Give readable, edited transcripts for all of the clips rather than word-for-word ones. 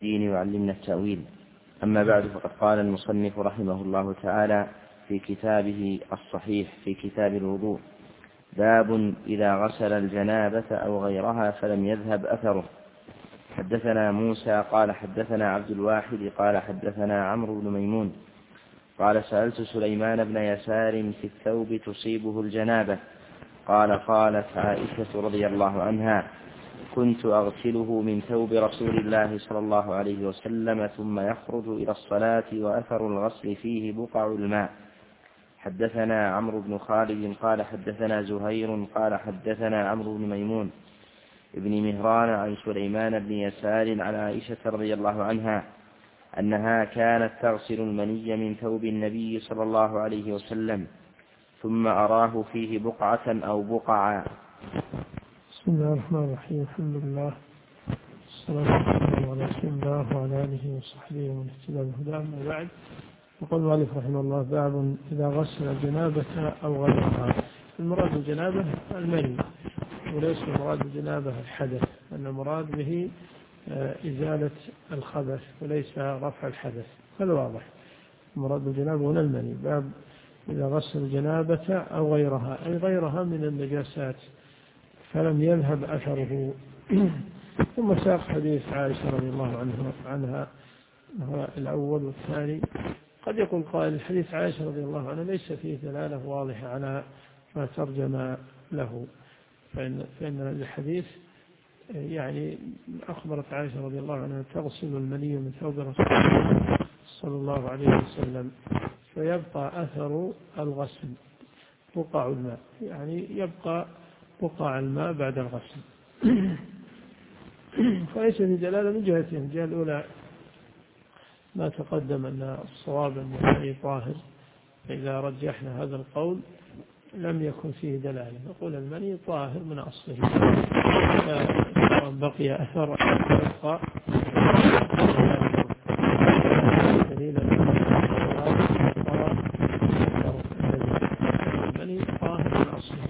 الدين وعلمنا التأويل. أما بعد، فقد قال المصنف رحمه الله تعالى في كتابه الصحيح في كتاب الوضوء: باب إذا غسل الجنابة أو غيرها فلم يذهب أثره. حدثنا موسى قال حدثنا عبد الواحد قال حدثنا عمرو بن ميمون قال سألت سليمان بن يسار في الثوب تصيبه الجنابة قالت عائشة رضي الله عنها: كنت أغسله من ثوب رسول الله صلى الله عليه وسلم ثم يخرج إلى الصلاة وأثر الغسل فيه بقع الماء. حدثنا عمرو بن خالد قال حدثنا زهير قال حدثنا عمرو بن ميمون ابن مهران عن سليمان بن يسار عن عائشة رضي الله عنها أنها كانت تغسل المني من ثوب النبي صلى الله عليه وسلم ثم أراه فيه بقعة أو بقعا. بسم الله الرحمن الرحيم. الحمد لله والصلاة والسلام على رسول الله وعلى آله وصحبه ومن اهتدى بهداه. أما بعد، يقول المؤلف رحمه الله: باب إذا غسل الجنابة أو غيرها. المراد بالجنابة المني، وليس المراد بالجنابة الحدث، أن المراد به إزالة الخبث وليس رفع الحدث. هذا واضح. المراد بالجنابة هنا المني. باب إذا غسل الجنابة أو غيرها، أي غيرها من النجاسات فلم يذهب أثره. ثم ساق حديث عائشة رضي الله عنها الأول والثاني. قد يقول قائل: حديث عائشة رضي الله عنها ليس فيه دلالة واضحة على ما ترجم له، فإن الحديث يعني أخبرت عائشة رضي الله عنها تغسل المني من ثوب رسول الله صلى الله عليه وسلم فيبقى أثر الغسل بقع الماء، يعني يبقى بقع الماء بعد الغسل. فليس في دلالة من جهتين: الجهة الأولى ما تقدم أن الصواب أن المني طاهر، فإذا رجحنا هذا القول لم يكن فيه دلالة، نقول المني طاهر من أصله، بقي أثر يبقى دليل المني طاهر من أصله.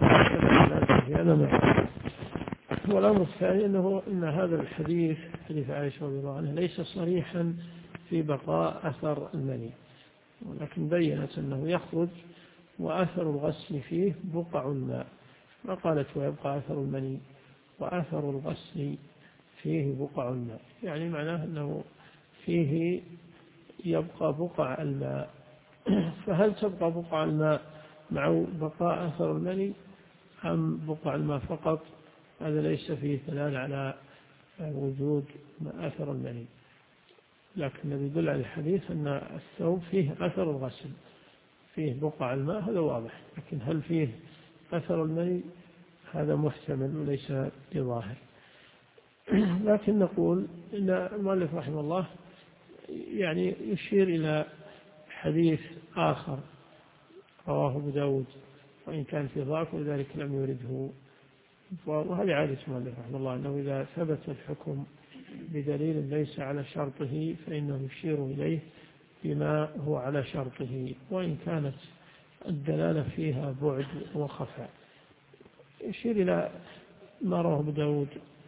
والأمر الثاني أن هذا الحديث، حديث عائشة رضي الله عنها، ليس صريحا في بقاء أثر المني، ولكن بيّنت أنه يخرج وأثر الغسل فيه بقع الماء، ما قالت ويبقى أثر المني وأثر الغسل فيه بقع الماء، يعني معناه أنه فيه يبقى بقع الماء. فهل تبقى بقع الماء مع بقاء أثر المني أم بقع الماء فقط؟ هذا ليس فيه دلالة على وجود أثر المني، لكن الذي يدل على الحديث أن الثوب فيه أثر الغسل، فيه بقع الماء، هذا واضح. لكن هل فيه أثر المني؟ هذا محتمل وليس بظاهر. لكن نقول إن المؤلف رحمه الله يعني يشير إلى حديث آخر رواه أبو داود، وإن كان في ضعف ولذلك لم يورده. وهذه عادة المؤلف رحمه الله، أنه إذا ثبت الحكم بدليل ليس على شرطه فإنه يشير إليه بما هو على شرطه، وإن كانت الدلالة فيها بعد وخفاء. يشير إلى ما رواه أبو داود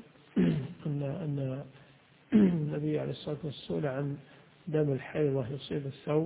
أن النبي عليه الصلاة والسلام عن دم الحيضة يصيب الثوب،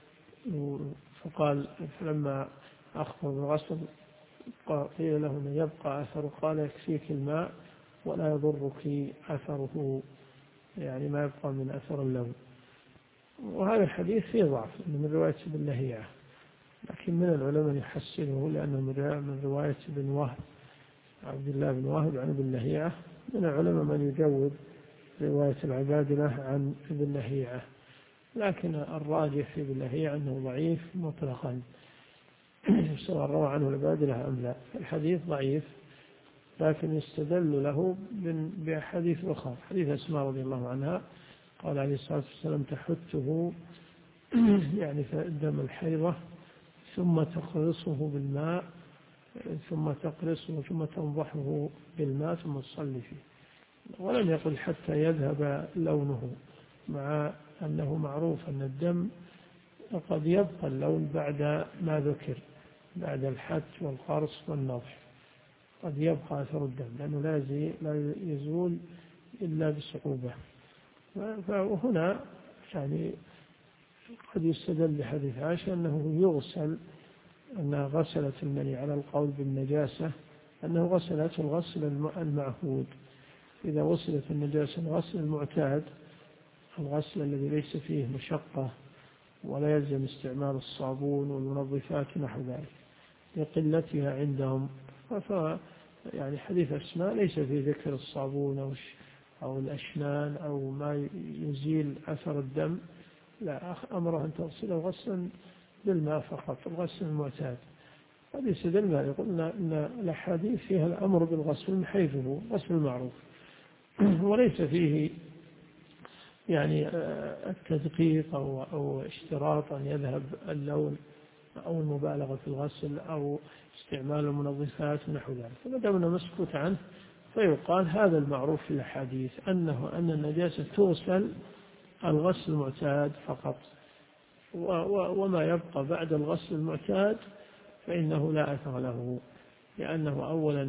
فقال فلما أخبر بالغسل قيل له أن يبقى أثره، قال يكفيك الماء ولا يضرك أثره، يعني ما يبقى من أثر اللون. وهذا الحديث فيه ضعف من رواية ابن لهيعة، لكن من العلماء يحسنه لأنه من رواية ابن وهب، عبد الله بن وهب عن ابن لهيعة. من العلماء من يجوز رواية العبادلة عن ابن لهيعة، لكن الراجح في ابن لهيعة أنه ضعيف مطلقا، سواء روى عنه العبادلة أم لا. الحديث ضعيف، لكن يستدل له بحديث أخرى، حديث أسماء رضي الله عنها قال عليه الصلاة والسلام تحته يعني دم الحيضة ثم تقرصه بالماء ثم تقرصه ثم تنضحه بالماء ثم تصلي فيه. ولم يقل حتى يذهب لونه، مع أنه معروف أن الدم قد يبقى اللون بعد ما ذكر، بعد الحت والقرص والنضح قد يبقى أثر الدم، لأنه لا يزول إلا بصعوبة. فهنا يعني قد يستدل بحديث عائشة أنه يغسل، أنها غسلت المني على القول بالنجاسة، أنه غسلته الغسل المعهود. إذا غسلت النجاسة الغسل المعتاد، الغسل الذي ليس فيه مشقة ولا يلزم استعمال الصابون والمنظفات نحو ذلك لقلتها عندهم، يعني حديث أسماء ليس فيه ذكر الصابون أو الأشنان أو ما يزيل أثر الدم، لا، أمره أن تغسله غسلا بالماء فقط، الغسل المعتاد. هذا يستدل ما يقولنا أن الأحاديث فيها الأمر بالغسل من حيث هو غسل المعروف، وليس فيه يعني التدقيق أو اشتراط أن يذهب اللون أو المبالغة في الغسل أو استعمال المنظفات ونحو ذلك. فما دامنا مسكوت عنه فيقال هذا المعروف في الحديث أن النجاسة تغسل الغسل المعتاد فقط، وما يبقى بعد الغسل المعتاد فإنه لا أثر له، لأنه أولا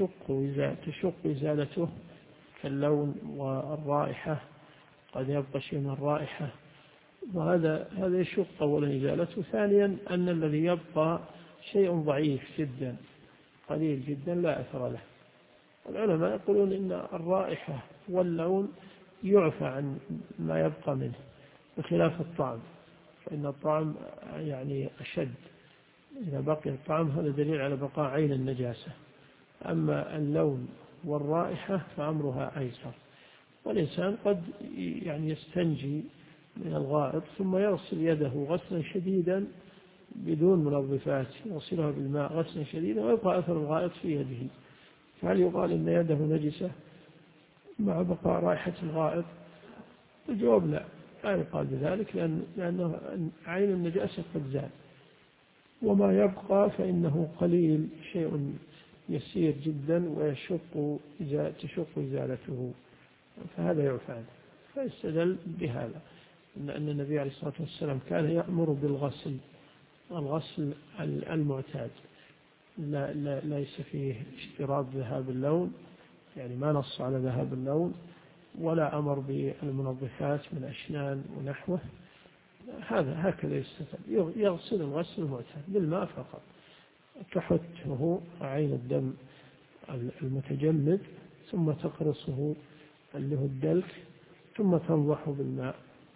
تشق إزالته كاللون والرائحة، قد يبقى شيء من الرائحة، وهذا يشق أولا إزالته. ثانيا أن الذي يبقى شيء ضعيف جدا قليل جدا لا أثر له. العلماء يقولون إن الرائحة واللون يعفى عن ما يبقى منه، بخلاف الطعم، فإن الطعم يعني أشد، إذا بقي الطعم هذا دليل على بقاء عين النجاسة. أما اللون والرائحة فأمرها أيسر. والإنسان قد يعني يستنجي من الغائط ثم يغسل يده غسلا شديدا بدون منظفات، يغسلها بالماء غسلا شديدا ويبقى أثر الغائط في يده، فهل يقال إن يده نجسة مع بقاء رائحة الغائط؟ الجواب لا يقال بذلك، لأن عين النجاسة قد زال، وما يبقى فإنه قليل، شيء يسير جدا تشق إزالته، فهذا يعفى عنه. فيستدل بهذا أن النبي عليه الصلاة والسلام كان يأمر بالغسل، الغسل المعتاد، ليس فيه اشتراط ذهاب اللون، يعني ما نص على ذهاب اللون، ولا أمر بالمنظفات من أشنان ونحوه. هكذا يستدل، يغسل الغسل المعتاد بالماء فقط، تحته عين الدم المتجمد ثم تقرصه اللي هو الدلك، ثم تنضحه بالماء،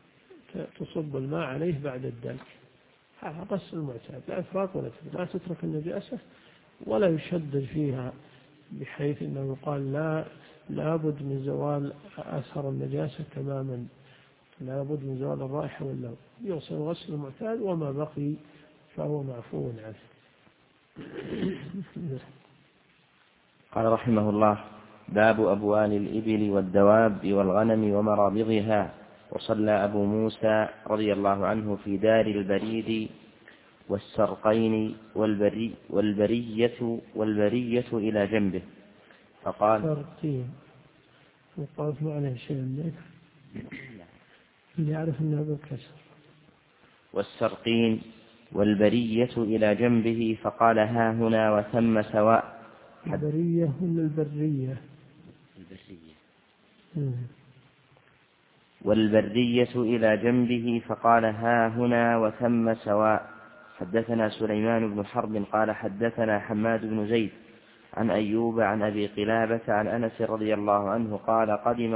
تصب الماء عليه بعد الدلك. هذا غسل المعتاد، لا إفراط ولا تفريط، لا تترك النجاسة ولا يشدد فيها بحيث أنه يقال لا بد من زوال أثر النجاسة تماما، لا بد من زوال الرائحة واللون. يغسل الغسل المعتاد وما بقي فهو معفو عنه. قال رحمه الله: باب أبوال الإبل والدواب والغنم ومرابضها. وصلى أبو موسى رضي الله عنه في دار البريد والسرقين والبرية إلى جنبه، فقال: سرقين وقالت معنى شيء منك اللي يعرف أنه بالكسر. والسرقين والبرية إلى جنبه، فقال: ها هنا وثم سواء. البرية ولا البرية؟ والبرية إلى جنبه، فقال: ها هنا وثم سواء. حدثنا سليمان بن حرب قال حدثنا حماد بن زيد عن أيوب عن أبي قلابة عن أنس رضي الله عنه قال: قدم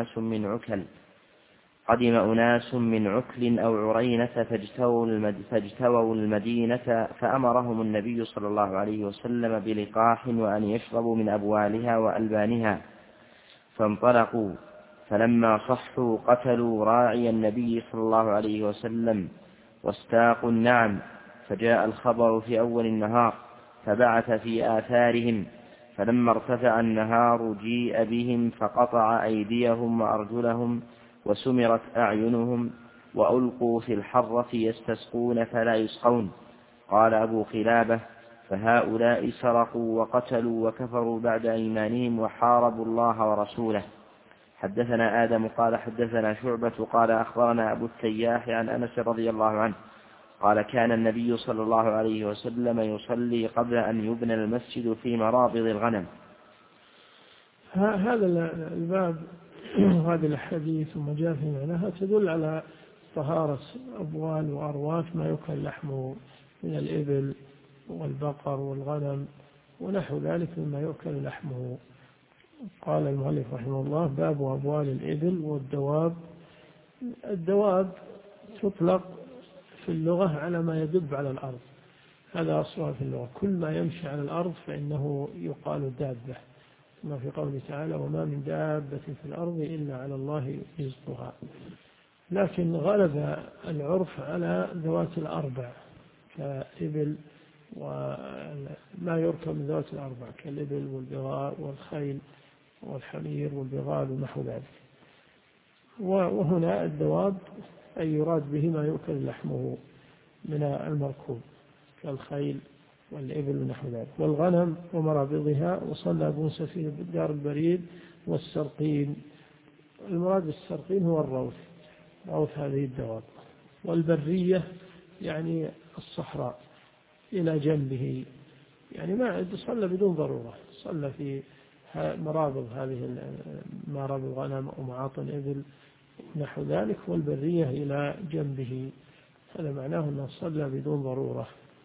أناس من عكل أو عرينة فاجتووا المدينة، فأمرهم النبي صلى الله عليه وسلم بلقاح وأن يشربوا من أبوالها وألبانها، فانطلقوا، فلما صحوا قتلوا راعي النبي صلى الله عليه وسلم واستاقوا النعم، فجاء الخبر في أول النهار فبعث في آثارهم، فلما ارتفع النهار جيء بهم فقطع أيديهم وأرجلهم وسمرت أعينهم وألقوا في الحرة يستسقون فلا يسقون. قال أبو قلابة: فهؤلاء سرقوا وقتلوا وكفروا بعد أيمانهم وحاربوا الله ورسوله. حدثنا آدم قال حدثنا شعبة قال أخبرنا أبو التياح عن أنس رضي الله عنه قال: كان النبي صلى الله عليه وسلم يصلي قبل أن يبنى المسجد في مرابض الغنم. هذا الباب هذه الأحاديث وما جاء في معناها تدل على طهارة أبوال وأرواث ما يؤكل لحمه من الإبل والبقر والغنم ونحو ذلك مما يؤكل لحمه. قال المؤلف رحمه الله: باب أبوال الإبل والدواب. الدواب تطلق في اللغة على ما يدب على الأرض، هذا أصلها في اللغة، كل ما يمشي على الأرض فإنه يقال دابة، ما في قوله تعالى: وما من دابة في الأرض إلا على الله رزقها. لكن غلب العرف على ذوات الأربع كإبل وما يركب من ذوات الأربع كالإبل والبغال والخيل والحمير والبغال ونحو ذلك. وهنا الدواب أي يراد به ما يؤكل لحمه من المركوب كالخيل والإبل ونحو ذلك. والغنم ومرابضها. وصلى موسى في دار البريد والسرقين. المراد بالسرقين هو الروث، روث هذه الدواب. والبرية يعني الصحراء إلى جنبه، يعني ما صلى بدون ضرورة، صلى في مرابض هذه مرابض الغنم ومعاطن إبل نحو ذلك، والبرية إلى جنبه، هذا معناه أنه صلى بدون ضرورة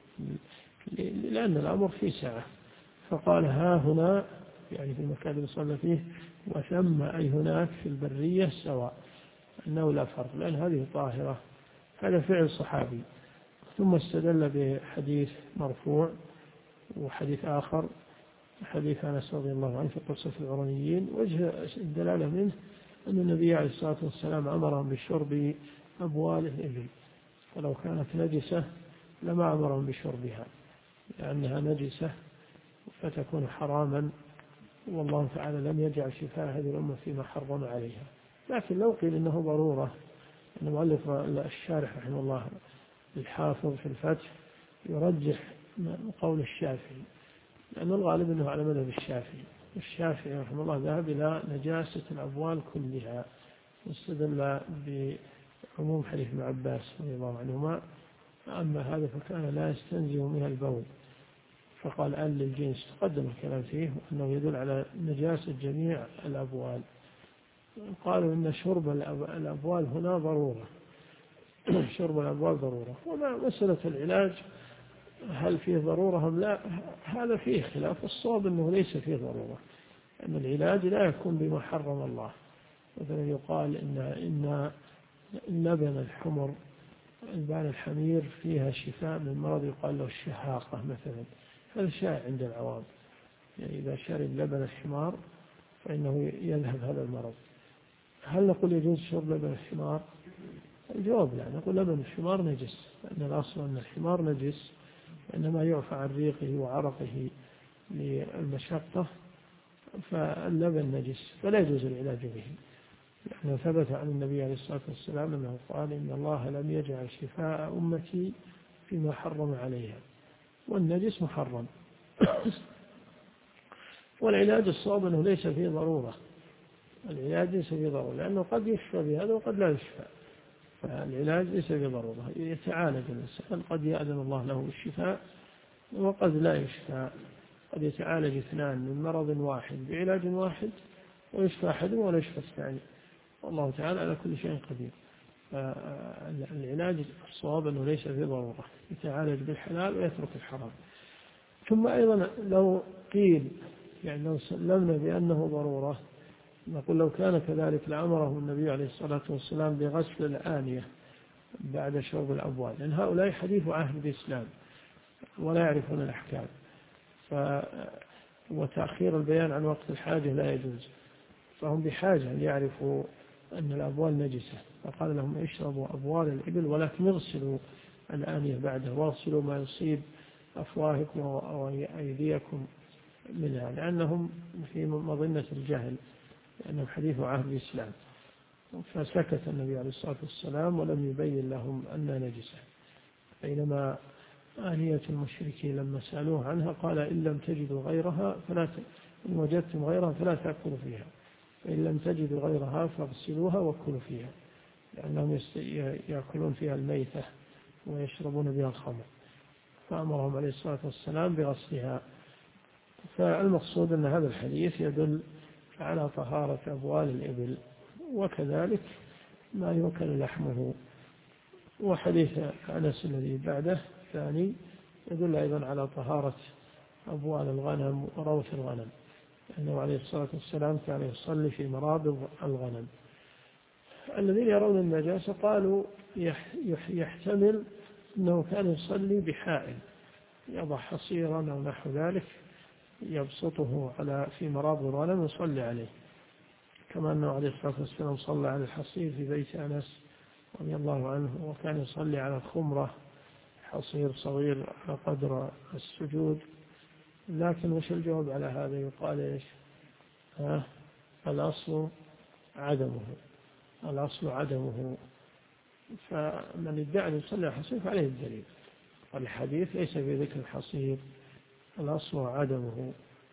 لأن الأمر فيه سعة. فقال: ها هنا، يعني في المكان اللي صلى فيه، وثم أي هناك في البرية سواء، أنه لا فرق لأن هذه طاهرة. هذا فعل صحابي. ثم استدل بحديث مرفوع وحديث آخر، حديث أنس رضي الله عنه في قصة العرنيين. وجه الدلالة منه أن النبي عليه الصلاة والسلام أمرهم بشرب أبوال الإبل، فلو كانت نجسة لما أمرهم بشربها لأنها نجسة فتكون حراما، والله تعالى لم يجعل شفاء هذه الأمة فيما حرم عليها. لكن لو قيل إنه ضرورة، أن المؤلف الشارح رحمه الله الحافظ في الفتح يرجح قول الشافعي، لأن الغالب أنه على مذهب الشافعي. الشافعي رحمه الله ذهب إلى نجاسة الأبوال كلها، واستدل بعموم حديث ابن عباس رضي الله عنهما: أما هذا فكان لا يستنزه من البول، فقال أل للجنس، تقدم الكلام فيه، وأنه يدل على نجاسة جميع الأبوال. قالوا إن شرب الأبوال هنا ضرورة شرب الأبوال ضرورة. وما مسألة العلاج هل فيه ضرورة أم لا، هذا فيه خلاف. الصواب أنه ليس فيه ضرورة، أن العلاج لا يكون بما حرم الله. مثلا يقال إن لبن الحمر، البان الحمير، فيها شفاء من مرض يقال له الشهاقة مثلا، هذا شائع عند العوام، يعني إذا شرب لبن الحمار فإنه يذهب هذا المرض. هل نقول يجوز شرب لبن الحمار؟ الجواب لا، نقول لبن الحمار نجس، لأن الأصل أن الحمار نجس، إنما يعفى عن ريقه وعرقه للمشقة، فاللبن نجس فلا يجوز العلاج به، لأنه ثبت عن النبي عليه الصلاة والسلام أنه قال: إن الله لم يجعل شفاء أمتي فيما حرم عليها، والنجس محرم. والعلاج الصواب أنه ليس فيه ضرورة، العلاج ليس فيه ضرورة، لأنه قد يشفى بهذا وقد لا يشفى، فالعلاج ليس فيه ضرورة. يتعالج الإنسان، قد يأذن الله له الشفاء وقد لا يشفى، قد يتعالج اثنان من مرض واحد بعلاج واحد ويشفى أحدهم ولا يشفى الثاني، والله تعالى على كل شيء قدير. فالعلاج الصواب أنه ليس فيه ضرورة، يتعالج بالحلال ويترك الحرام. ثم أيضا لو قيل، يعني لو سلمنا بأنه ضرورة، نقول لو كان كذلك لأمره النبي عليه الصلاة والسلام بغسل الآنية بعد شرب الأبوال، لأن هؤلاء حديث عهد الإسلام ولا يعرفون الأحكام، وتأخير البيان عن وقت الحاجة لا يجوز، فهم بحاجة أن يعرفوا أن الأبوال نجسة، فقال لهم: اشربوا أبوال الإبل ولكن اغسلوا الآنية بعده، واغسلوا ما يصيب أفواهكم وأيديكم منها، لأنهم في مظنة الجهل، لأنهم حديث عهد الإسلام. فسكت النبي عليه الصلاة والسلام ولم يبين لهم أنها نجسة. بينما آنية المشركين لما سألوه عنها قال: إن لم تجدوا غيرها إن وجدتم غيرها فلا تأكلوا فيها، فإن لم تجدوا غيرها فاغسلوها وكلوا فيها، لأنهم يأكلون فيها الميتة ويشربون بها الخمر، فأمرهم عليه الصلاة والسلام بغسلها. فالمقصود أن هذا الحديث يدل على طهارة أبوال الإبل، وكذلك ما يؤكل لحمه. وحديث أنس الذي بعده ثاني يدل أيضا على طهارة أبوال الغنم وروث الغنم، أنه عليه الصلاة والسلام كان يصلي في مرابض الغنم. الذين يرون النجاسة قالوا يحتمل أنه كان يصلي بحائل، يضع حصيرا أو نحو ذلك يبسطه في مرابض الغنم ويصلي عليه، كما أنه عليه الصلاة والسلام صلى على الحصير في بيت أنس رضي الله عنه، وكان يصلي على الخمرة، حصير صغير على قدر السجود. لكن وش الجواب على هذا؟ يقال إيش؟ الأصل عدمه. فمن ادعى أن يصلي على الحصير فعليه الدليل، والحديث ليس في ذكر الحصير، الأصل عدمه.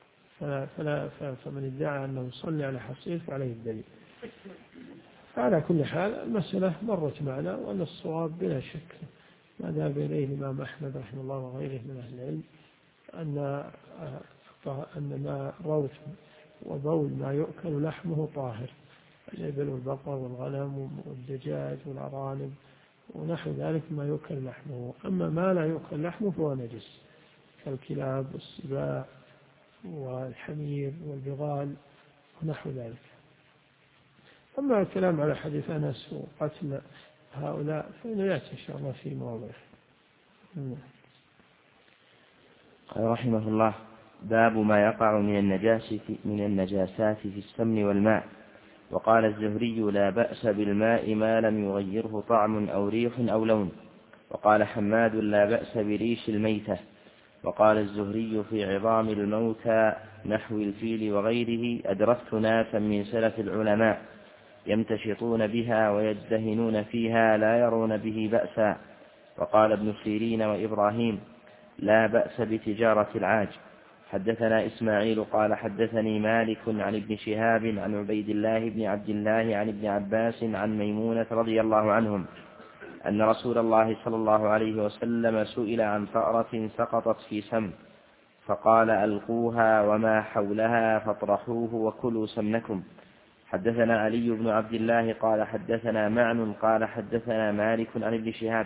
فمن ادعى أنه يصلي على حصير فعليه الدليل. على كل حال المسألة مرت معنا، وأن الصواب بلا شك ما ذهب إليه الإمام أحمد رحمه الله وغيره من أهل العلم أن ما روث وبول ما يؤكل لحمه طاهر، الإبل والبقر والغنم والدجاج والأرانب ونحو ذلك ما يؤكل لحمه. أما ما لا يؤكل لحمه فهو نجس، كالكلاب والسباع والحمير والبغال ونحو ذلك. أما الكلام على حديث أنس وقتل هؤلاء فإنه يأتي إن شاء الله في موضعه. قال رحمه الله: باب ما يقع من النجاسات في السمن والماء. وقال الزهري: لا بأس بالماء ما لم يغيره طعم أو ريح أو لون. وقال حماد: لا بأس بريش الميتة. وقال الزهري في عظام الموتى نحو الفيل وغيره: أدركت ناسا من سلف العلماء يمتشطون بها ويدهنون فيها لا يرون به بأسا. وقال ابن سيرين وإبراهيم: لا بأس بتجارة العاج. حدثنا إسماعيل قال حدثني مالك عن ابن شهاب عن عبيد الله بن عبد الله عن ابن عباس عن ميمونة رضي الله عنهم أن رسول الله صلى الله عليه وسلم سئل عن فأرة سقطت في سمن، فقال: ألقوها وما حولها فاطرحوه وكلوا سمنكم. حدثنا علي بن عبد الله قال حدثنا معن قال حدثنا مالك عن ابن شهاب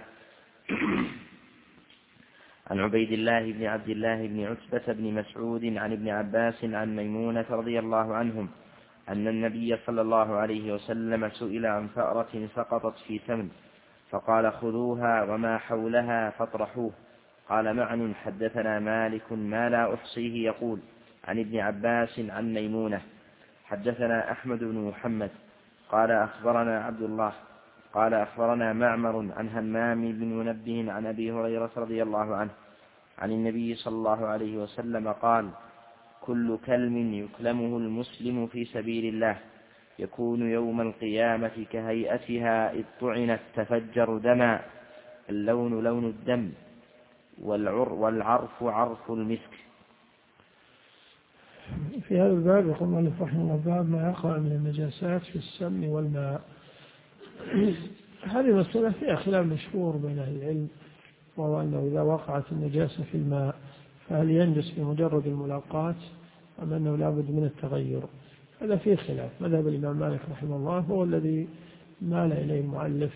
عن عبيد الله بن عبد الله بن عتبة بن مسعود عن ابن عباس عن ميمونة رضي الله عنهم أن النبي صلى الله عليه وسلم سئل عن فأرة سقطت في سمن، فقال: خذوها وما حولها فاطرحوه. قال معن: حدثنا مالك ما لا أحصيه يقول عن ابن عباس عن ميمونة. حدثنا أحمد بن محمد قال أخبرنا عبد الله قال أخبرنا معمر عن همام بن منبه عن أبي هريرة رضي الله عنه عن النبي صلى الله عليه وسلم قال: كل كلم يكلمه المسلم في سبيل الله يكون يوم القيامة كهيئتها إذ طعنت تفجر دما، اللون لون الدم والعرف عرف المسك. في هذا الباب يقول المؤلف رحمه الله: باب ما يقع من النجاسات في السمن والماء. هذه مسألة فيها خلاف مشهور بين أهل العلم، وهو أنه إذا وقعت النجاسة في الماء فهل ينجس بمجرد الملاقاة أم أنه لا بد من التغير؟ هذا فيه خلاف. مذهب الإمام مالك رحمه الله هو الذي مال إليه المؤلف،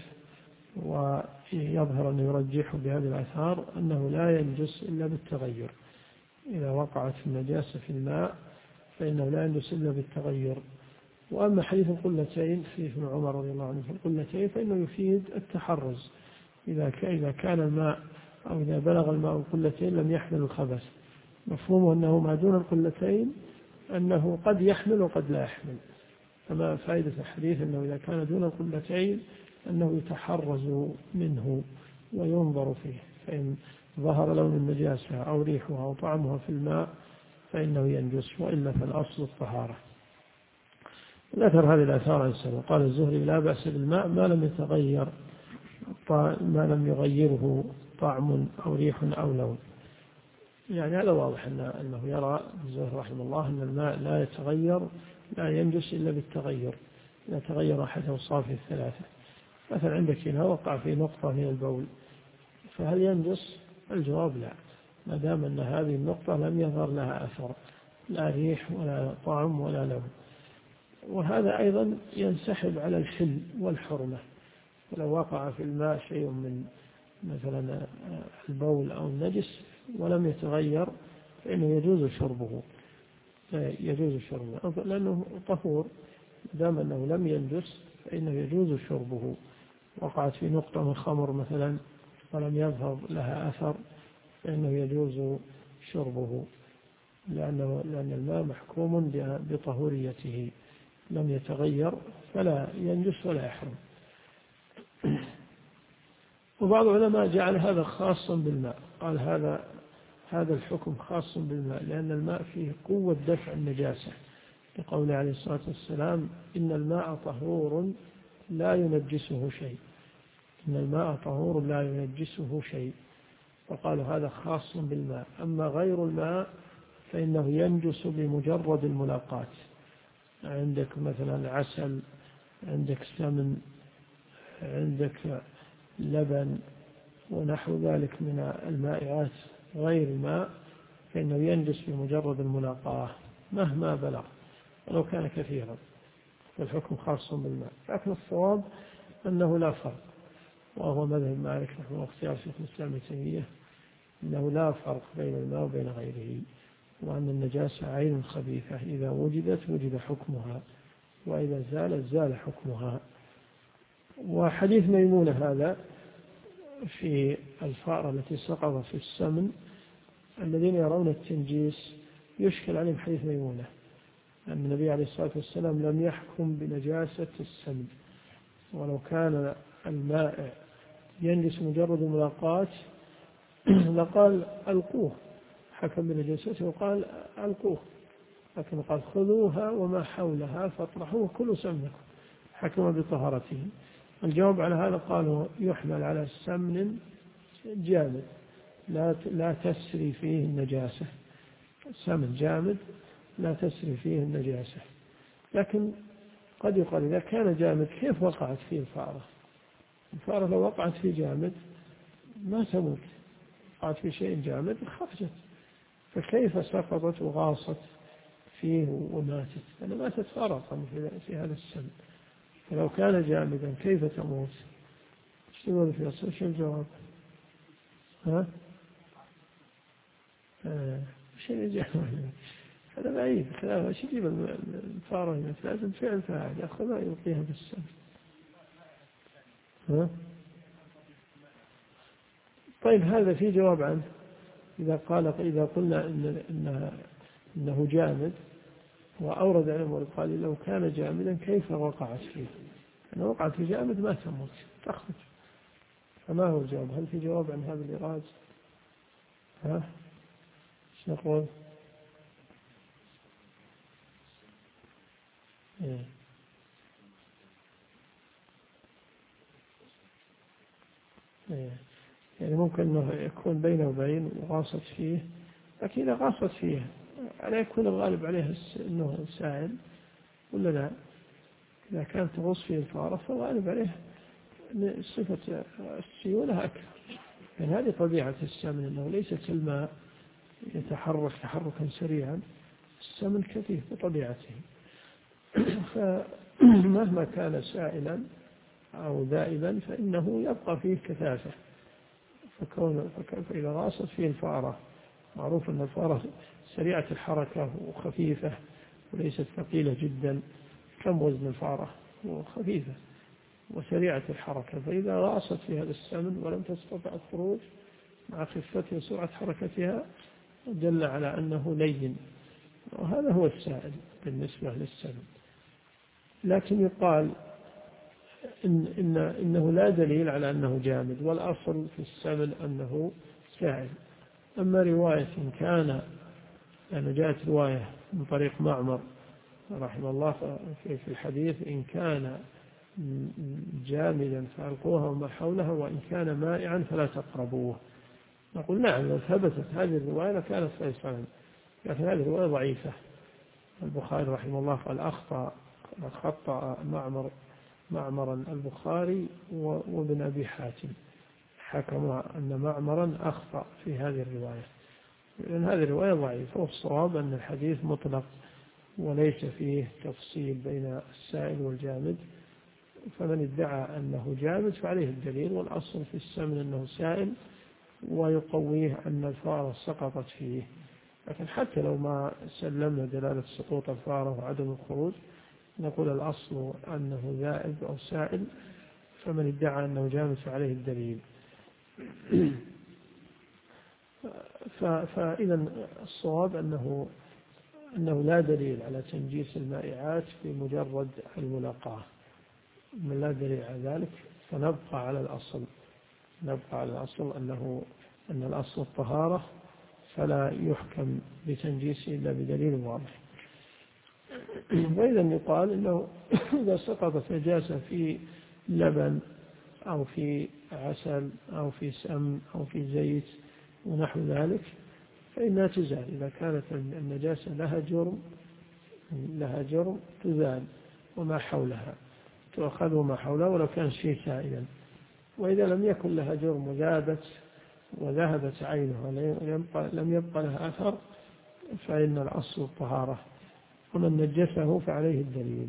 ويظهر أنه يرجح بهذه الآثار أنه لا ينجس إلا بالتغير. إذا وقعت النجاسة في الماء فإنه لا ينجس إلا بالتغير. وأما حديث القلتين في ابن عمر رضي الله عنه في القلتين فإنه يفيد التحرز، إذا كان الماء أو إذا بلغ الماء القلتين لم يحمل الخبث. مفهومه أنه ما دون القلتين أنه قد يحمل وقد لا يحمل. فما فائدة الحديث أنه إذا كان دون القلتين أنه يتحرز منه وينظر فيه، فإن ظهر لون النجاسة أو ريحها أو طعمها في الماء فإنه ينجس، وإلا فالأصل الطهارة. ذكر هذه الآثار عن السلف. قال الزهري: لا بأس بالماء ما لم يغيره طعم أو ريح أو لون. يعني هذا واضح أنه يرى الزهري رحمه الله أن الماء لا يتغير، لا ينجس إلا بالتغير، إذا تغير أحد أوصافه الثلاثة. مثلا عندك هنا وقع في نقطة من البول، فهل ينجس؟ الجواب لا، ما دام أن هذه النقطة لم يظهر لها أثر، لا ريح ولا طعم ولا لون. وهذا أيضا ينسحب على الحل والحرمة. ولو وقع في الماء شيء من مثلا البول أو النجس ولم يتغير فإنه يجوز شربه، لأنه طهور، دام أنه لم ينجس فإنه يجوز شربه. وقعت في نقطة من خمر مثلا ولم يظهر لها أثر فإنه يجوز شربه، لأن الماء محكوم بطهوريته، لم يتغير فلا ينجس ولا يحرم. وبعض العلماء جعل هذا خاصا بالماء، قال هذا الحكم خاص بالماء، لأن الماء فيه قوة دفع النجاسة، لقوله عليه الصلاة والسلام: إن الماء طهور لا ينجسه شيء، إن الماء طهور لا ينجسه شيء. وقالوا هذا خاص بالماء. أما غير الماء فإنه ينجس بمجرد الملاقاة. عندك مثلا عسل، عندك سمن، عندك لبن ونحو ذلك من المائعات غير الماء، فإنه ينجس بمجرد الملاقاة مهما بلغ ولو كان كثيرا، فالحكم خاص بالماء. لكن الصواب أنه لا فرق، وهو مذهب مالك رحمه الله واختيار شيخ الإسلام ابن تيمية، أنه لا فرق بين الماء وبين غيره، وأن النجاسة عين خبيثة إذا وجدت وجد حكمها، وإذا زالت زال حكمها. وحديث ميمونة هذا في الفأرة التي سقطت في السمن، الذين يرون التنجيس يشكل عليهم حديث ميمونة، أن النبي عليه الصلاة والسلام لم يحكم بنجاسة السمن، ولو كان المائع ينجس مجرد الملاقاة لقال ألقوه، حكم بنجاسته وقال ألقوه، لكن قال خذوها وما حولها فاطرحوه كل سمنكم، حكم بطهارته. الجواب على هذا قالوا يحمل على السمن جامد لا تسري فيه النجاسة، سمن جامد لا تسري فيه النجاسة. لكن قد يقال إذا كان جامد كيف وقعت فيه الفأرة؟ الفأرة لو وقعت في جامد ما تموت، وقعت في شيء جامد خرجت، فكيف سقطت وغاصت فيه وماتت؟ أنا ماتت فرقا في هذا السمن، فلو كان جامدا كيف تموت؟ ايش تقول في أصل؟ ايش الجواب؟ ها؟ شيء جامد هذا بعيد، خلافه ايش يجيب الفارة هنا؟ لازم فعل فاعل يأخذها يلقيها في السمن. ها؟ طيب هذا في جواب عنه. إذا قلنا إنه جامد، وأورد علم قال لو كان جامدا كيف وقعت فيه؟ أنه وقعت في جامد ما تموت تخرج. فما هو الجواب؟ هل في جواب عن هذا الإيراد؟ ها؟ ايش نقول؟ يعني ممكن أنه يكون بينه وبين وغاصت فيه، لكن إذا غاصت فيه ألا يكون الغالب عليه أنه سائل ولا لا؟ إذا كانت تغوص فيه الفارة فالغالب عليه صفة السيولة أكثر، يعني هذه طبيعة السمن، أنه ليست الماء يتحرك تحركا سريعا، السمن كثيف بطبيعته، فمهما كان سائلا أو ذائبا فإنه يبقى فيه كثافة. فإذا غاصت فيه الفارة، معروف أن الفارة سريعة الحركة وخفيفة وليست ثقيلة جدا، كم وزن الفارة؟ وخفيفة وسريعة الحركة، فإذا غاصت في هذا السمن ولم تستطع الخروج مع خفتها وسرعة حركتها دل على أنه لين، وهذا هو السائل بالنسبة للسمن. لكن يقال إنه لا دليل على أنه جامد، والأصل في السمن أنه سائل. أما رواية إن كان، لأنه جاءت رواية من طريق معمر رحمه الله في الحديث: إن كان جامدا فألقوها وما حولها، وإن كان مائعا فلا تقربوه. نقول نعم، لو ثبتت هذه الرواية لكانت فيصلا، لكن هذه الرواية ضعيفة. البخاري رحمه الله قال خطأ معمرا البخاري وابن أبي حاتم، حكموا أن معمرا أخطأ في هذه الرواية، لأن هذه الرواية ضعيفة، والصواب أن الحديث مطلق وليس فيه تفصيل بين السائل والجامد، فمن ادعى أنه جامد فعليه الدليل، والأصل في السمن أنه سائل، ويقويه أن الفارة سقطت فيه. لكن حتى لو ما سلمنا دلالة سقوط الفارة وعدم الخروج، نقول الأصل أنه ذائب أو سائل، فمن ادعى أنه جامد فعليه الدليل. فإذا الصواب أنه لا دليل على تنجيس المائعات بمجرد الملاقاة، من لا دليل على ذلك، فنبقى على الأصل أن الأصل الطهارة، فلا يحكم بتنجيسه إلا بدليل واضح. وإذا يقال إنه إذا سقطت نجاسة في لبن أو في عسل أو في سمن أو في زيت ونحو ذلك فإنها تزال. إذا كانت النجاسة لها جرم تزال وما حولها، تؤخذ وما حولها ولو كان شيء سائلا. وإذا لم يكن لها جرم وذهبت عينها ولم يبقى لها أثر، فإن الأصل الطهارة، ومن نجسه فعليه الدليل.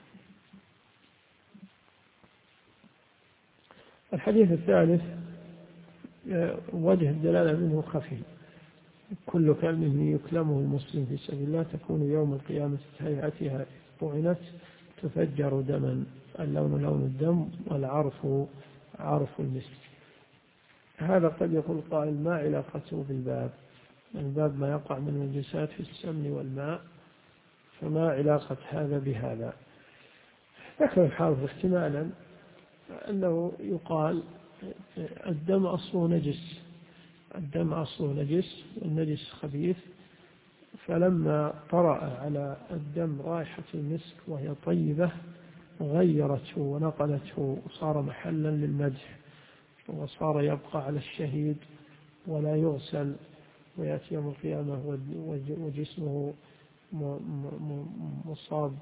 الحديث الثالث وجه الدلالة منه خفي: كل كلمة يكلمه المسلم في سبيل الله تكون يوم القيامة كهيئتها طعنت تفجر دما، اللون لون الدم والعرف عرف المسك. هذا قد يقول قائل: ما علاقته بالباب؟ الباب ما يقع من النجاسات في السمن والماء، فما علاقة هذا بهذا؟ ذكر الحافظ احتمالا أنه يقال الدم أصله نجس والنجس خبيث، فلما طرأ على الدم رائحة المسك وهي طيبة غيرته ونقلته وصار محلا للمدح، وصار يبقى على الشهيد ولا يغسل، ويأتي يوم القيامة وجسمه مصاب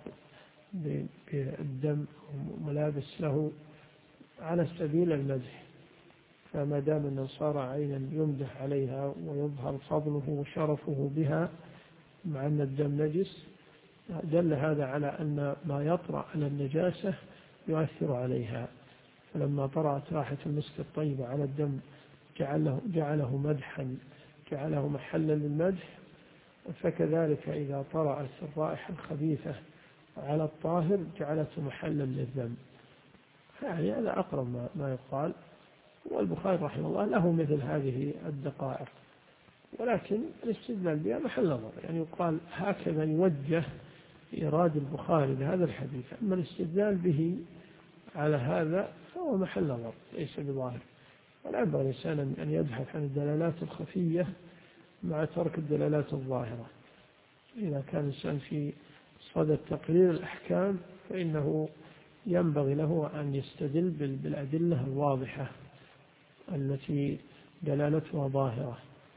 بالدم وملابس له على سبيل المدح. فما دام أنه صار عينا يمدح عليها ويظهر فضله وشرفه بها مع أن الدم نجس، دل هذا على أن ما يطرأ على النجاسة يؤثر عليها. فلما طرأت رائحة المسك الطيبة على الدم جعله مدحا، جعله محلا للمدح. فكذلك إذا طرأت الرائحة الخبيثة على الطاهر جعلته محلا للذم. يعني هذا أقرب ما يقال. والبخاري رحمه الله له مثل هذه الدقائق، ولكن الاستدلال بها محل نظر. يعني يقال هكذا يوجه إيراد البخاري لهذا الحديث، أما الاستدلال به على هذا فهو محل نظر ليس بظاهر. ولا ينبغي الإنسان أن يبحث عن الدلالات الخفية مع ترك الدلالات الظاهرة. إذا كان الإنسان في صدد تقرير الأحكام فإنه ينبغي له أن يستدل بالأدلة الواضحة التي دلالتها ظاهرة،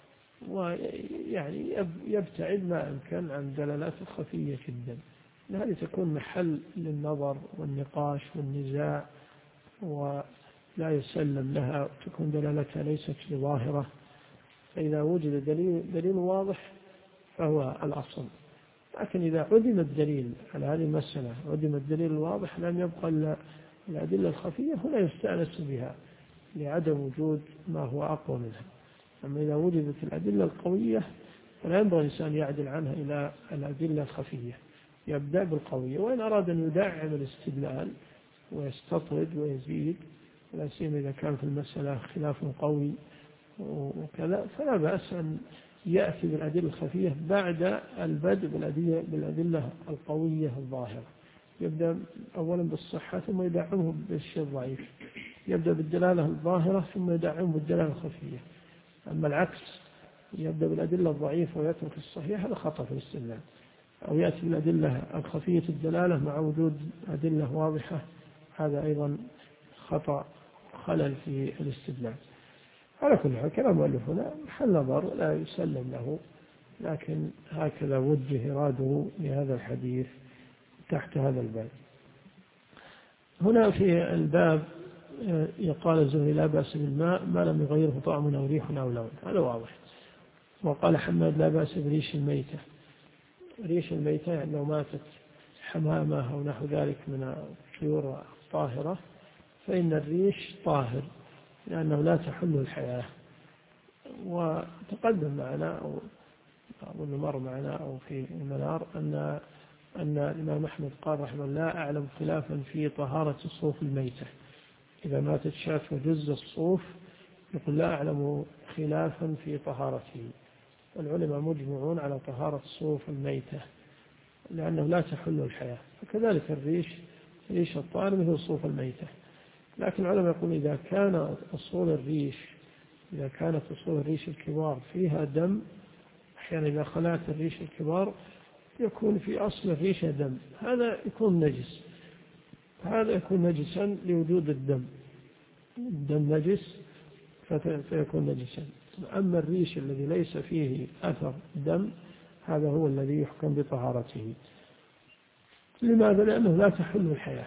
ويعني يبتعد ما أمكن عن دلالات الخفية جدا، هذه تكون محل للنظر والنقاش والنزاع ولا يسلم لها، تكون دلالتها ليست ظاهرة. فإذا وجد دليل واضح فهو الأصل. لكن إذا عدم الدليل على هذه المسألة، عدم الدليل الواضح، لم يبقى إلا الأدلة الخفية، هنا يستأنس بها لعدم وجود ما هو أقوى منها. أما إذا وجدت الأدلة القوية فلا ينبغي الإنسان يعدل عنها إلى الأدلة الخفية، يبدأ بالقوية. وإن أراد أن يدعم الاستدلال ويستطرد ويزيد، لا سيما إذا كان في المسألة خلاف قوي وكذا، فلا بأس أن يأتي بالأدلة الخفية بعد البدء بالأدلة القوية الظاهرة. يبدأ أولا بالصحة ثم يدعمه بالشيء الضعيف، يبدأ بالدلالة الظاهرة ثم يدعمه بالدلالة الخفية. أما العكس، يبدأ بالأدلة الضعيفة ويترك الصحيح، هذا خطأ في الاستدلال. أو يأتي بالأدلة الخفية الدلالة مع وجود أدلة واضحة، هذا أيضا خطأ، خلل في الاستدلال. على كل حال كلام المؤلف هنا محل نظر لا يسلم له، لكن هكذا وجه إراده لهذا الحديث تحت هذا الباب. هنا في الباب يقال الزهري: لا بأس بالماء ما لم يغيره طعم أو ريح أو لون. هذا واضح. وقال حماد: لا بأس بريش الميتة. ريش الميتة يعني لو ماتت حمامة أو نحو ذلك من الطيور الطاهرة فإن الريش طاهر لأنه لا تحل الحياة. وتقدم معنا أو أظن مر معنا أو في المنار أن الإمام أحمد قال رحمه الله لا أعلم خلافا في طهارة الصوف الميتة. إذا ماتت شاة وجز الصوف يقول لا أعلم خلافا في طهارته. والعلماء مجمعون على طهارة الصوف الميتة لأنه لا تحل الحياة. فكذلك ريش الطائر مثل الصوف الميتة. لكن العلماء يقول إذا كانت أصول الريش الكبار فيها دم، أحيانا إذا خلعت الريش الكبار يكون في أصل الريشة دم، هذا يكون نجس، هذا يكون نجسا لوجود الدم نجس فيكون نجسا. أما الريش الذي ليس فيه أثر دم هذا هو الذي يحكم بطهارته. لماذا؟ لأنه لا تحل الحياة.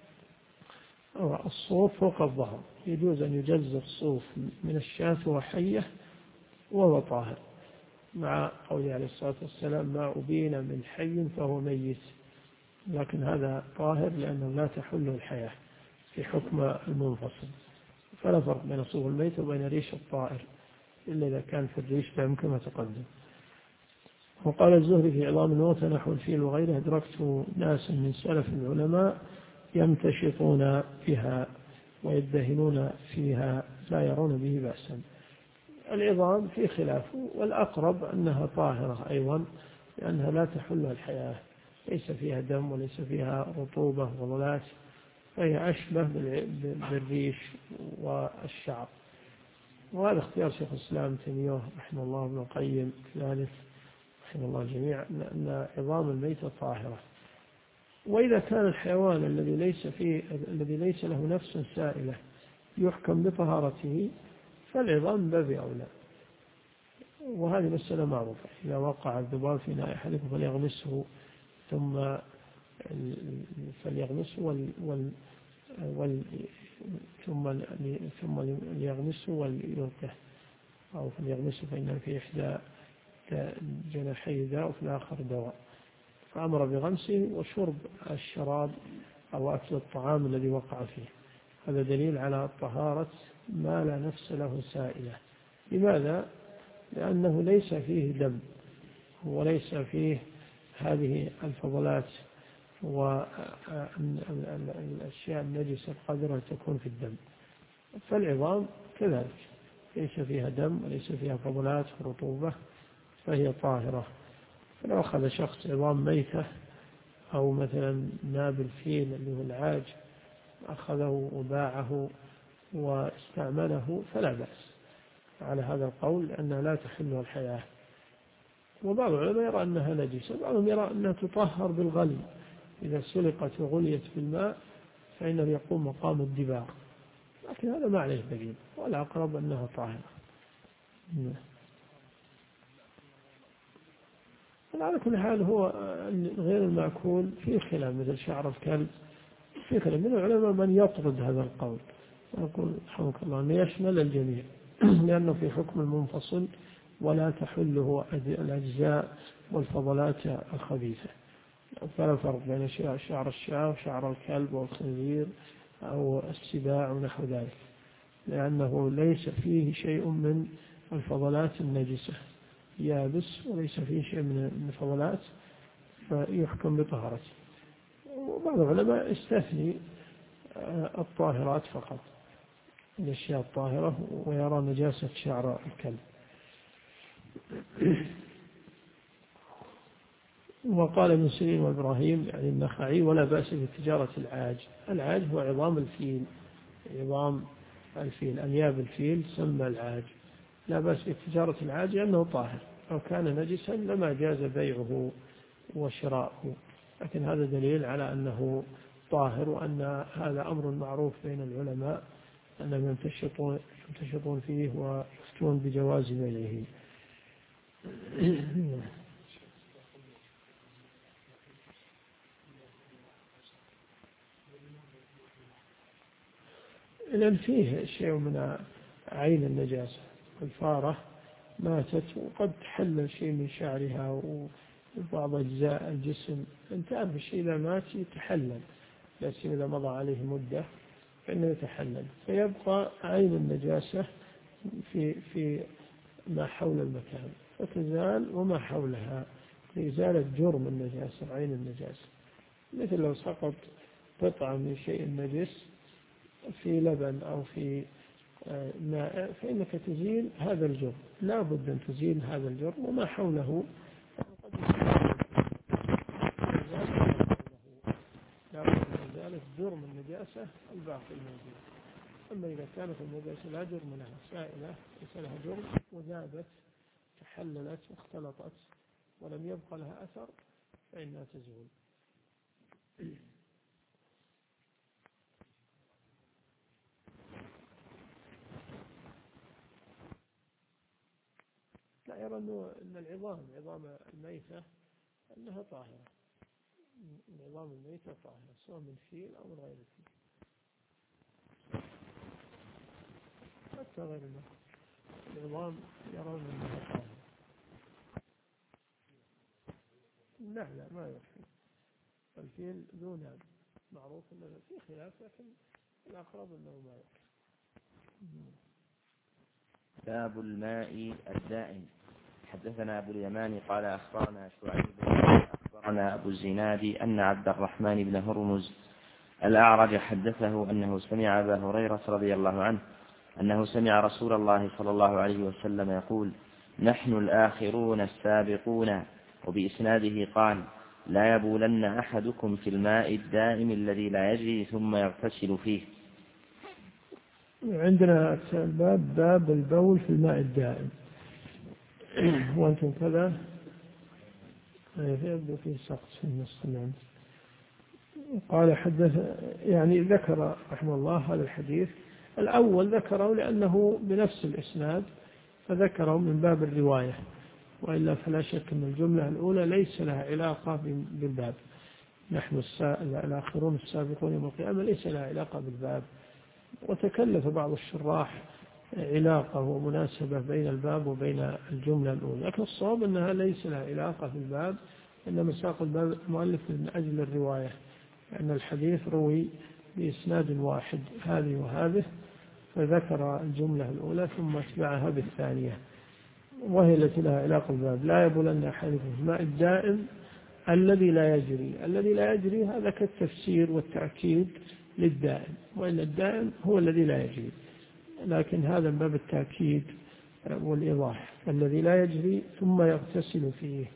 الصوف فوق الظهر يجوز أن يجز الصوف من الشاة وحية وهو طاهر، مع قوله عليه الصلاة والسلام ما أبين من حي فهو ميت، لكن هذا طاهر لأنه لا تحل الحياة في حكم المنفصل. فلا فرق بين الصوف الميت وبين ريش الطائر إلا إذا كان في الريش دم كما تقدم. وقال الزهري في عظام الموت نحو الفيل وغيره أدركت ناسا من سلف العلماء يمتشطون بها ويدهنون فيها لا يرون به بأسا. العظام في خلافه، والأقرب أنها طاهرة أيضا لأنها لا تحل الحياة، ليس فيها دم وليس فيها رطوبة وظلات، فهي أشبه بالريش والشعر. وهذا اختيار شيخ الإسلام تيمية رحمه الله وابن القيم كذلك رحمه الله الجميع أن عظام الميتة طاهرة. وإذا كان الحيوان الذي ليس له نفس سائلة يحكم بطهارته فالعظام باب أولى. وهذه مسألة معروفة، إذا وقع الذباب في إناء أحدكم فليغمسه ثم ليغمسه وليلقه، أو فليغمسه فإن في إحدى جناحي داء وفي الآخر دواء، فأمر بغمسه وشرب الشراب أو أكل الطعام الذي وقع فيه. هذا دليل على طهارة ما لا نفس له سائلة. لماذا؟ لأنه ليس فيه دم وليس فيه هذه الفضلات والأشياء النجسة القادرة تكون في الدم. فالعظام كذلك ليس فيها دم وليس فيها فضلات ورطوبة فهي طاهرة. فلو أخذ شخص عظام ميتة أو مثلا ناب الفيل اللي هو العاج أخذه وباعه واستعمله فلا بأس على هذا القول لأنها لا تحل الحياة. وبعض العلماء يرى أنها نجسة، بعضهم يرى أنها تطهر بالغلي، إذا سلقت وغليت بالماء فإنه يقوم مقام الدباغ، لكن هذا ما عليه دليل، والأقرب أنها طاهرة. على كل حال هو غير المأكول في خلاف، مثل شعر الكلب في خلاف من العلماء من يطرد هذا القول ويقول رحمك الله أنه يشمل الجميع لأنه في حكم المنفصل ولا تحله الأجزاء والفضلات الخبيثة. فلا فرق بين شعر الشاة وشعر الكلب والخنزير أو السباع ونحو ذلك، لأنه ليس فيه شيء من الفضلات النجسة، يابس وليس فيه شيء من الفضلات فيحكم بطهارته. وبعض العلماء استثني الطاهرات فقط، الأشياء الطاهرة، ويرى نجاسة شعر الكلب. وقال ابن سيرين وإبراهيم يعني النخعي ولا بأس بتجارة العاج. العاج هو عظام الفيل أنياب الفيل سمى العاج، لا بأس بتجارة العاج لأنه طاهر، لو كان نجسا لما جاز بيعه وشراؤه، لكن هذا دليل على أنه طاهر، وأن هذا أمر معروف بين العلماء أنهم يمتشطون فيه ويفتون بجواز بيعه. لأن فيه شيء من عين النجاسة، الفارة ماتت وقد حل شيء من شعرها بعض أجزاء الجسم. أنت تعرف الشيء إذا مات يتحلل، لكن إذا مضى عليه مدة فإنه يتحلل، فيبقى عين النجاسة في ما حول المكان، فتزال وما حولها لإزالة جرم النجاسة عين النجاسة. مثل لو سقط قطعة من شيء نجس في لبن أو في ماء فإنك تزيل هذا الجرم، لا بد أن تزيل هذا الجرم وما حوله، لا بد من إزالة جرم النجاسة الباقي الموجود. أما إذا كانت النجاسة لا جرم لها، سائلة ليس لها جرم وذابت تحللت واختلطت ولم يبقى لها أثر فإنها تزول. لا، يرى أن عظام الميتة أنها طاهرة، العظام الميتة طاهرة سواء من فيل أو من غير الفيل، حتى غير العظام يرون أنها طاهرة. لا ما يكفي، الفيل ذو ناب معروف أنه في خلاف، لكن الأقرب أنه ما يكفي. باب الماء الدائم. حدثنا أبو اليمان قال أخبرنا شعيب أخبرنا أبو الزناد أن عبد الرحمن بن هرمز الأعرج حدثه أنه سمع أبا هريرة رضي الله عنه أنه سمع رسول الله صلى الله عليه وسلم يقول: نحن الآخرون السابقون. وبإسناده قال: لا يبولن أحدكم في الماء الدائم الذي لا يجري ثم يغتسل فيه. عندنا باب البول في الماء الدائم، وأنتم كذا يبدو في سقط في النص. قال حدث، يعني ذكر رحمه الله هذا الحديث الأول، ذكره لأنه بنفس الإسناد فذكره من باب الرواية، وإلا فلا شك أن الجملة الأولى ليس لها علاقة بالباب. نحن الآخرون السابقون يوم القيامة ليس لها علاقة بالباب، وتكلف بعض الشراح علاقة ومناسبة بين الباب وبين الجملة الأولى، لكن الصواب أنها ليس لها علاقة بالباب، إنما ساق الباب المؤلف من أجل الرواية، لأن الحديث روي بإسناد واحد هذه وهذه، فذكر الجملة الأولى ثم اتبعها بالثانية، وهي التي لها علاقة بالباب. لا يبولن أحدكم في الماء الدائم الذي لا يجري. الذي لا يجري هذا كالتفسير والتأكيد للدائم، وإن الدائم هو الذي لا يجري، لكن هذا من باب التأكيد والإيضاح. الذي لا يجري ثم يغتسل فيه.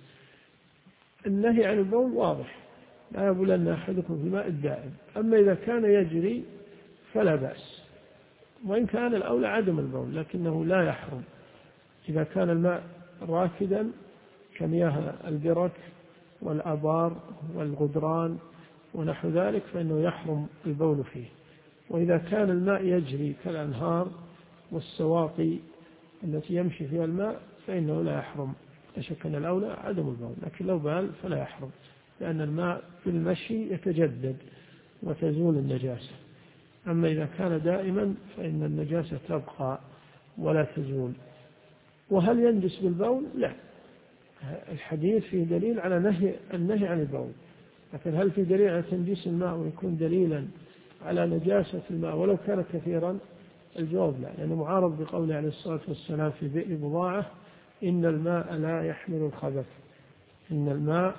النهي عن البول واضح: لا يبولن أحدكم في الماء الدائم. أما إذا كان يجري فلا بأس، وإن كان الأولى عدم البول، لكنه لا يحرم. إذا كان الماء راكدا كمياه البرك والأبار والغدران ونحو ذلك فإنه يحرم البول فيه. وإذا كان الماء يجري كالأنهار والسواقي التي يمشي فيها الماء فإنه لا يحرم. لا شك أن الأولى عدم البول، لكن لو بال فلا يحرم، لأن الماء في المشي يتجدد وتزول النجاسة. أما إذا كان دائما فإن النجاسة تبقى ولا تزول. وهل ينجس بالبول؟ لا، الحديث فيه دليل على النهي عن البول، لكن هل في دليل على تنجيس الماء ويكون دليلا على نجاسة الماء ولو كان كثيرا؟ الجواب لا، لأنه معارض بقوله عليه الصلاة والسلام في بئر بضاعة: إن الماء لا يحمل الخبث. إن الماء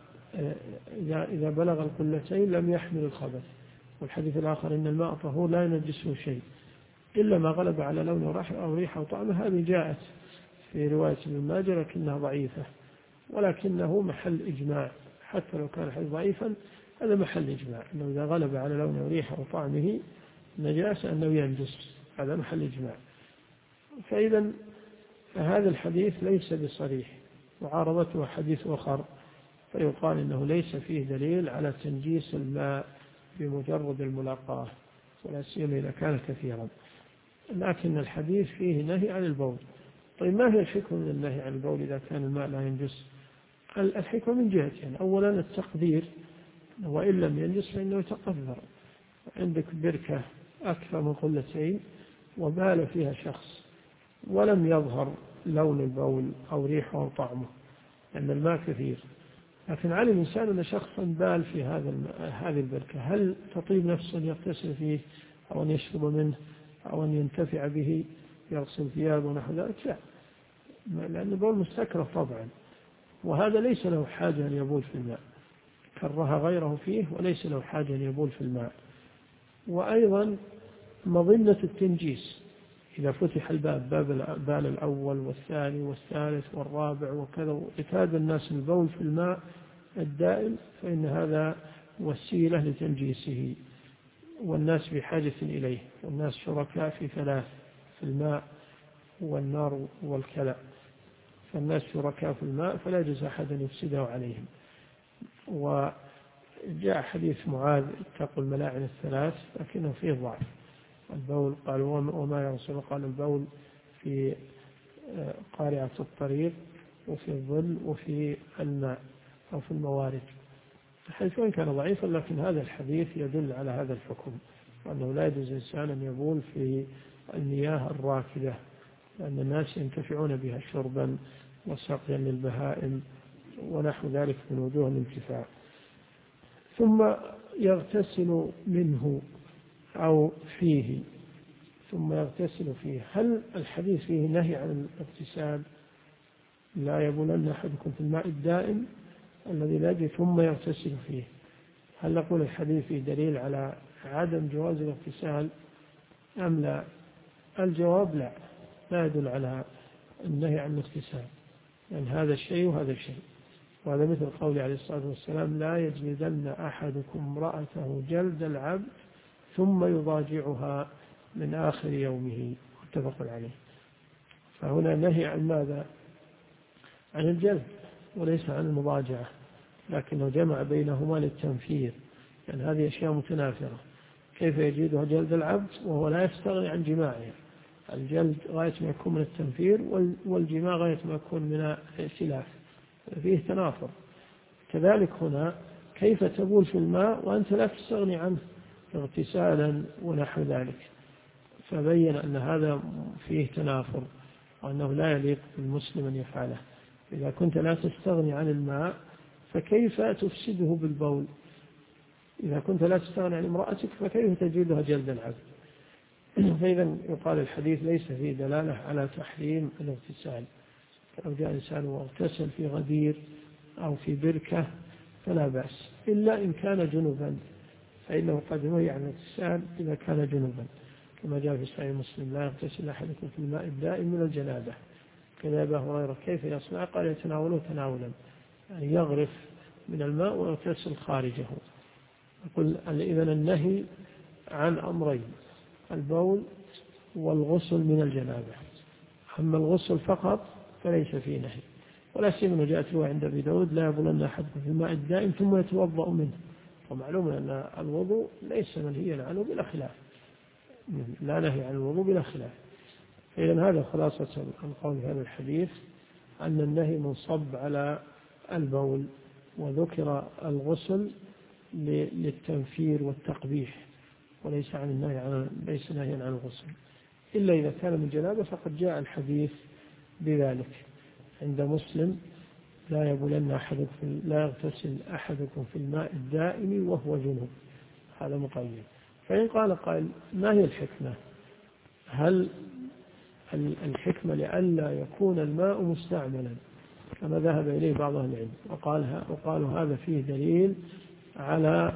إذا بلغ القلتين لم يحمل الخبث. والحديث الآخر: إن الماء طهور لا ينجسه شيء إلا ما غلب على لونه أو ريحه أو طعمه. هذه جاءت في رواية ابن ماجه لكنها ضعيفة، ولكنه محل إجماع، حتى لو كان الحديث ضعيفا هذا محل إجماع، أنه إذا غلب على لونه وريحه وطعمه نجاسة أنه ينجس، هذا محل إجماع. فإذا هذا الحديث ليس بصريح، وعارضته حديث آخر، فيقال إنه ليس فيه دليل على تنجيس الماء بمجرد الملاقاة، ولا سيما إذا كان كثيرا. لكن الحديث فيه نهي عن البول. طيب ما هي الحكمة من النهي عن البول إذا كان الماء لا ينجس؟ الحكمة من جهتين: أولا التقدير، وإن لم ينجس فإنه يتقدر. عندك بركة أكثر من قلتين وبال فيها شخص ولم يظهر لون البول أو ريحه أو طعمه، لأن الماء كثير، لكن علم الإنسان أن شخصا بال في هذه البركة، هل تطيب نفسه أن يغتسل فيه أو أن يشرب منه أو أن ينتفع به يغسل ثيابه ونحو ذلك؟ لا، لأن البول مستكره طبعا، وهذا ليس له حاجة أن يبول في الماء، كره غيره فيه وليس له حاجة أن يبول في الماء. وأيضا مظنة التنجيس، إذا فتح الباب، باب الأول والثاني والثالث والرابع وكذا، واعتاد الناس البول في الماء الدائم، فإن هذا وسيلة لتنجيسه، والناس بحاجة إليه، والناس شركاء في ثلاث: في الماء والنار والكلى، فالناس شركاء في الماء فلا يجوز أحد أن يفسده عليهم. وجاء حديث معاذ: اتقوا الملاعن الثلاث، لكنه فيه ضعف. البول قال وما يغسل، قال البول في قارعة الطريق وفي الظل وفي الماء أو في الموارد، حيث وإن كان ضعيفا لكن هذا الحديث يدل على هذا الحكم، وأنه لا يجوز الإنسان أن يبول في المياه الراكدة، لأن الناس ينتفعون بها شربا وسقيا للبهائم ونحو ذلك من وجوه الانتفاع. ثم يغتسل منه أو فيه، ثم يغتسل فيه. هل الحديث فيه نهي عن الاغتسال؟ لا يبولن أحدكم في الماء الدائم الذي لا يجري ثم يغتسل فيه. هل نقول الحديث فيه دليل على عدم جواز الاغتسال أم لا؟ الجواب لا يدل على النهي عن الاغتسال، يعني هذا الشيء وهذا الشيء. وهذا مثل قول عليه الصلاة والسلام: لا يجلدن أحدكم امرأته جلد العبد ثم يضاجعها من آخر يومه، متفق عليه. فهنا نهي عن ماذا؟ عن الجلد وليس عن المضاجعة، لكنه جمع بينهما للتنفير، يعني هذه أشياء متنافرة. كيف يجلدها جلد العبد وهو لا يستغني عن جماعها؟ الجلد غاية ما يكون من التنفير، والجماع غاية ما يكون من الائتلاف، فيه تنافر. كذلك هنا كيف تبول في الماء وأنت لا تستغني عنه اغتسالا ونحو ذلك؟ فبين أن هذا فيه تنافر، وأنه لا يليق بالمسلم أن يفعله. إذا كنت لا تستغني عن الماء فكيف تفسده بالبول؟ إذا كنت لا تستغني عن امرأتك فكيف تجلدها جلد العبد؟ فإذا يقال الحديث ليس فيه دلالة على تحريم الاغتسال. لو جاء إنسان واغتسل في غدير أو في بركة فلا بأس، إلا إن كان جنبا، فإنه قد نهي عن الاغتسال إذا كان جنبا، كما جاء في صحيح مسلم: لا يغتسل أحدكم في الماء الدائم من الجنابة. كذا أبا هريرة: كيف يصنع؟ قال: يتناوله تناولا، يعني يغرف من الماء ويغتسل خارجه. يقول إذن النهي عن أمرين: البول والغسل من الجنابة. أما الغسل فقط فليس فيه نهي، ولا سيما جاءت رواية عند أبي داود: لا يبولن أحدكم في الماء الدائم ثم يتوضأ منه. ومعلوم أن الوضوء ليس منهيا عنه بلا خلاف، لا نهي عن الوضوء بلا خلاف. إذن هذا خلاصة القول في هذا الحديث، أن النهي منصب على البول، وذكر الغسل للتنفير والتقبيح، وليس ليس نهيا عن الغسل، إلا إذا كان من جنابه، فقد جاء الحديث بذلك عند مسلم: لا يغتسل أحدكم في الماء الدائم وهو جنوب. هذا مقيد. فإن قال قائل: ما هي الحكمة؟ هل الحكمة لئلا يكون الماء مستعملا كما ذهب إليه بعض أهل العلم وقالوا هذا فيه دليل على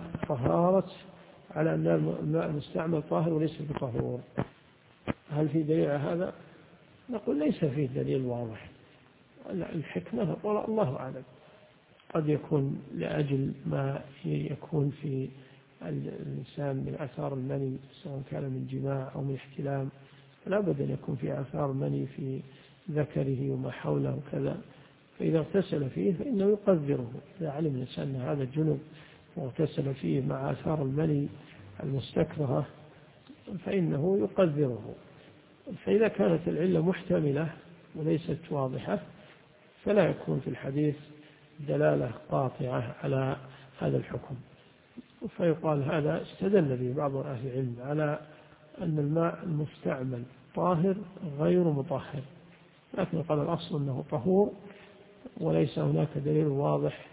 أن الماء المستعمل طاهر وليس بطهور؟ هل في دليل على هذا؟ نقول ليس فيه دليل واضح. الحكمة الله أعلم، قد يكون لأجل ما يكون في الإنسان من آثار المني، سواء كان من جماع أو من احتلام، فلا بد أن يكون في آثار مني في ذكره وما حوله وكذا، فإذا اغتسل فيه فإنه يقذره. إذا علم الإنسان أن هذا الجنب واغتسل فيه مع آثار المني المستكرهة فإنه يقذره. فإذا كانت العلة محتملة وليست واضحة فلا يكون في الحديث دلالة قاطعة على هذا الحكم. فيقال هذا استدل به بعض أهل العلم على أن الماء المستعمل طاهر غير مطهر، لكن قال الأصل أنه طهور، وليس هناك دليل واضح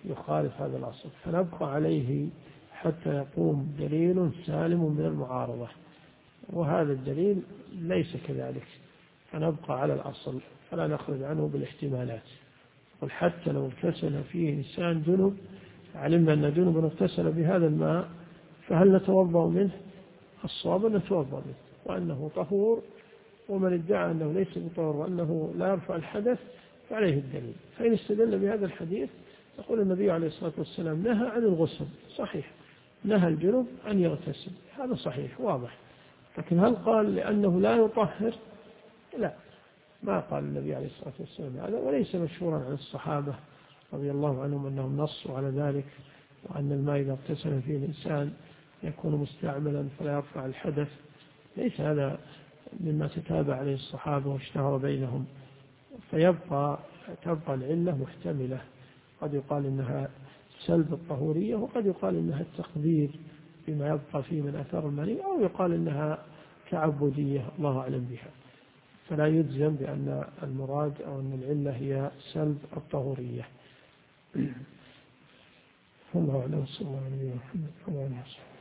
يخالف هذا الأصل، فنبقى عليه حتى يقوم دليل سالم من المعارضة، وهذا الدليل ليس كذلك، فنبقى على الأصل فلا نخرج عنه بالاحتمالات. قل حتى لو اغتسل فيه إنسان جنب، علمنا أن جنب اغتسل بهذا الماء، فهل نتوضأ منه؟ الصواب أن نتوضأ منه وأنه طهور، ومن ادعى أنه ليس بطهور وأنه لا يرفع الحدث فعليه الدليل. فإن استدل بهذا الحديث يقول النبي عليه الصلاة والسلام نهى عن الغسل، صحيح، نهى الجنب أن يغتسل، هذا صحيح واضح، لكن هل قال لأنه لا يطهر؟ لا، ما قال النبي عليه الصلاة والسلام هذا، وليس مشهورا عن الصحابة رضي الله عنهم أنهم نصوا على ذلك، وأن الماء إذا اغتسل فيه الإنسان يكون مستعملا فلا يرفع الحدث، ليس هذا مما تتابع عليه الصحابة واشتهر بينهم. تبقى العلة محتملة، قد يقال إنها سلب الطهورية، وقد يقال إنها التقدير بما يبقى فيه من أثر المني، أو يقال إنها تعبدية الله أعلم بها، فلا يجزم بأن المراد أو أن العلة هي سلب الطهورية. الله أعلم. صلى الله عليه وسلم.